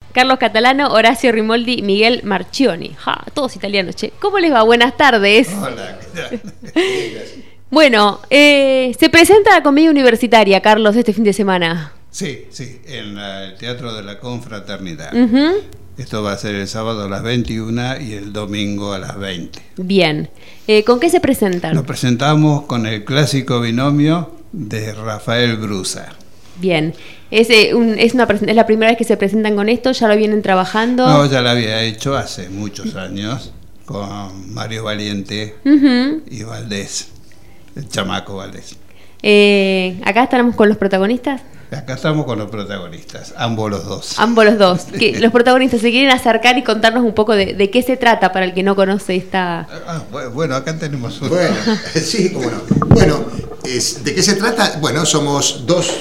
Carlos Catalano, Horacio Rimoldi, Miguel Marchioni. Ja, todos italianos, che. ¿Cómo les va? Buenas tardes. Hola, ¿qué tal? Bueno, se presenta la comedia universitaria, Carlos, este fin de semana. Sí, en el Teatro de la Confraternidad. Uh-huh. Esto va a ser el sábado a las 21 y el domingo a las 20. Bien. ¿Con qué se presentan? Nos presentamos con el clásico binomio de Rafael Brusa. Bien. ¿Es la primera vez que se presentan con esto? ¿Ya lo vienen trabajando? No, ya lo había hecho hace muchos años con Mario Valiente y Valdés, el chamaco Valdés. ¿Acá estamos con los protagonistas? Acá estamos con los protagonistas, ambos los dos. Ambos los dos. Los protagonistas se quieren acercar y contarnos un poco de qué se trata para el que no conoce esta... Bueno, acá tenemos uno. Bueno, sí, cómo no. Bueno, ¿de qué se trata? Bueno, somos dos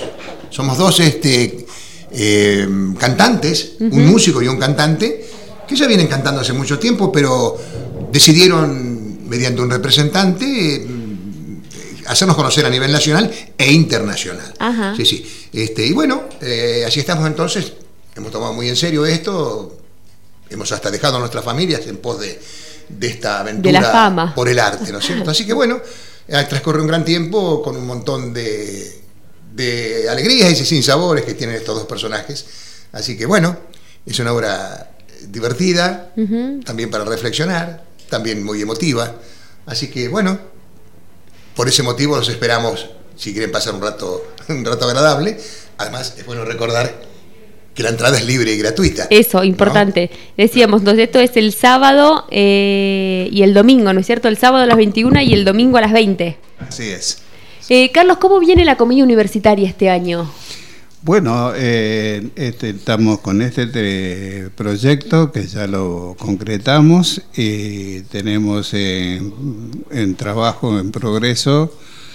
cantantes, un músico y un cantante, que ya vienen cantando hace mucho tiempo, pero decidieron, mediante un representante, hacernos conocer a nivel nacional e internacional. Ajá. Sí. Y bueno, así estamos entonces, hemos tomado muy en serio esto, hemos hasta dejado a nuestras familias en pos de esta aventura de la fama. Por el arte, ¿no es cierto? Así que bueno, transcurre un gran tiempo con un montón de alegrías y sinsabores que tienen estos dos personajes. Así que bueno, es una obra divertida, también para reflexionar, también muy emotiva. Así que bueno, por ese motivo los esperamos si quieren pasar un rato agradable. Además, es bueno recordar que la entrada es libre y gratuita. Eso, importante. ¿No? Decíamos, entonces esto es el sábado y el domingo, ¿no es cierto? El sábado a las 21 y el domingo a las 20. Así es. Carlos, ¿cómo viene la comedia universitaria este año? Bueno, estamos con este proyecto que ya lo concretamos y tenemos en trabajo, en progreso,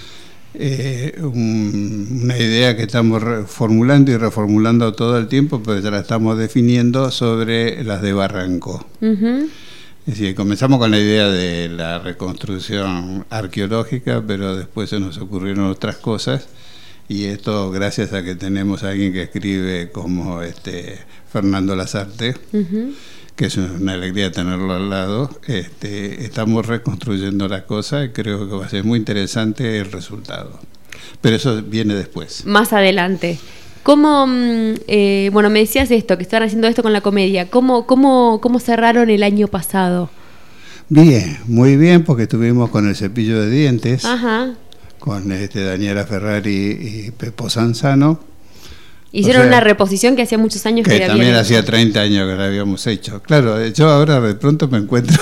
una idea que estamos formulando y reformulando todo el tiempo, pero ya la estamos definiendo, sobre las de Barranco. Es decir, comenzamos con la idea de la reconstrucción arqueológica, pero después se nos ocurrieron otras cosas. Y esto gracias a que tenemos a alguien que escribe como Fernando Lasarte, que es una alegría tenerlo al lado. Estamos reconstruyendo la cosa y creo que va a ser muy interesante el resultado. Pero eso viene después. Más adelante. ¿Cómo, bueno, me decías esto, que están haciendo esto con la comedia? ¿Cómo cerraron el año pasado? Bien, muy bien, porque estuvimos con El cepillo de dientes. Ajá. Con Daniela Ferrari y Pepo Sanzano. Hicieron una reposición que hacía muchos años que también hacía 30 años que la habíamos hecho. Claro, yo ahora de pronto me encuentro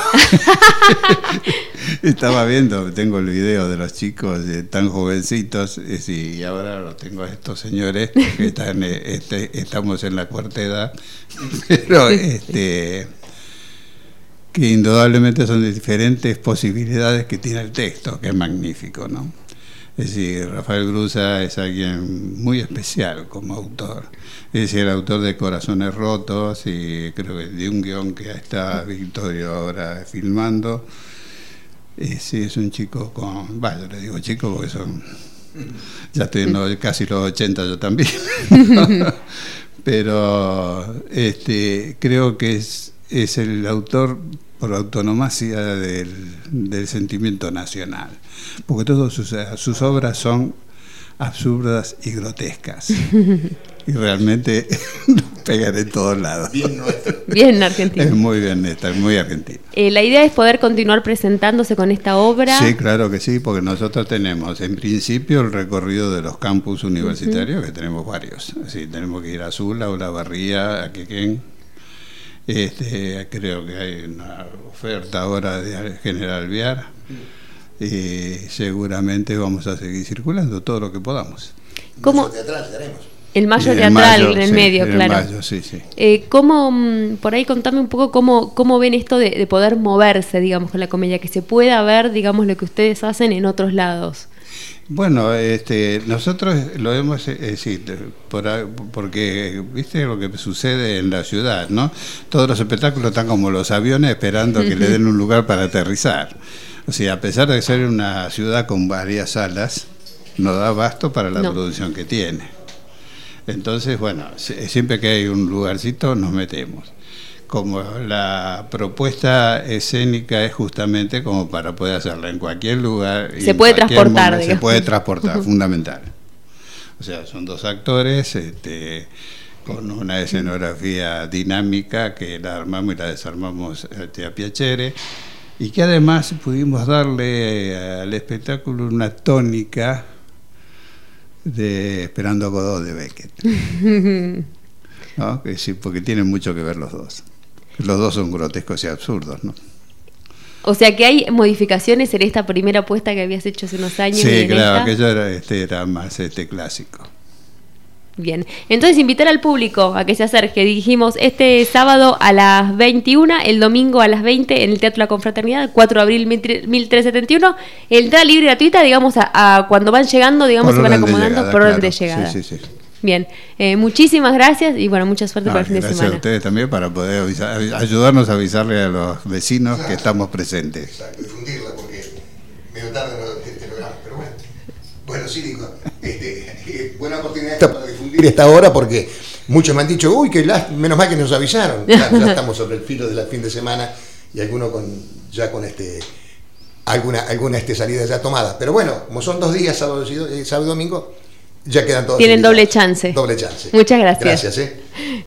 estaba viendo, tengo el video de los chicos tan jovencitos, y ahora los tengo a estos señores que están, estamos en la cuarta edad, pero que indudablemente son de diferentes posibilidades que tiene el texto, que es magnífico, ¿no? Es decir, Rafael Brusa es alguien muy especial como autor. Es decir, el autor de Corazones Rotos, y creo que de un guión que está Victorio ahora filmando. Sí, es un chico con... yo le digo chico porque ya estoy en casi los 80 yo también. Pero creo que es el autor por autonomacia del sentimiento nacional, porque todas sus obras son absurdas y grotescas y realmente pegan en todos lados. Bien nuestro. Bien argentino. Es muy bien esta, es muy argentino. La idea es poder continuar presentándose con esta obra. Sí, claro que sí, porque nosotros tenemos en principio el recorrido de los campus universitarios, que tenemos varios. Así, tenemos que ir a Sula, a Olavarría, a Quequén. Creo que hay una oferta ahora de General Viar, y seguramente vamos a seguir circulando todo lo que podamos. ¿Cómo? Teatral tenemos. El Mayo teatral mayo, en el sí, medio, el claro. Mayo, sí. Por ahí contame un poco cómo ven esto de poder moverse, digamos, con la comedia, que se pueda ver, digamos, lo que ustedes hacen en otros lados. Bueno, nosotros lo hemos, porque viste lo que sucede en la ciudad, ¿no? Todos los espectáculos están como los aviones esperando que le den un lugar para aterrizar. O sea, a pesar de ser una ciudad con varias salas, no da abasto para la producción que tiene. Entonces, bueno, siempre que hay un lugarcito nos metemos. Como la propuesta escénica es justamente como para poder hacerla en cualquier lugar. Se puede transportar, se puede transportar, fundamental. O sea, son dos actores con una escenografía dinámica que la armamos y la desarmamos a Piacere, y que además pudimos darle al espectáculo una tónica de Esperando a Godot de Beckett. ¿No? Sí, porque tienen mucho que ver los dos. Los dos son grotescos y absurdos, ¿no? O sea que hay modificaciones en esta primera apuesta que habías hecho hace unos años. Sí, claro, aquello era más clásico. Bien, entonces invitar al público a que se acerque. Dijimos este sábado a las 21, el domingo a las 20 en el Teatro La Confraternidad, 4 de abril 1371. Entrada libre y gratuita, digamos, a cuando van llegando, digamos, se van acomodando por orden de llegada. Sí, sí, sí. Bien, muchísimas gracias y bueno, mucha suerte para el fin de semana. Gracias a ustedes también para poder ayudarnos a avisarle a los vecinos que estamos presentes. Exacto, difundirla porque medio tarde no logramos, pero bueno. Bueno, sí, digo, buena oportunidad esta para difundir esta hora porque muchos me han dicho, uy, menos mal que nos avisaron. Ya estamos sobre el filo del fin de semana y algunos alguna salida ya tomada. Pero bueno, como son 2 días, sábado y domingo, ya quedan todos. Tienen doble chance. Doble chance. Muchas gracias. Gracias,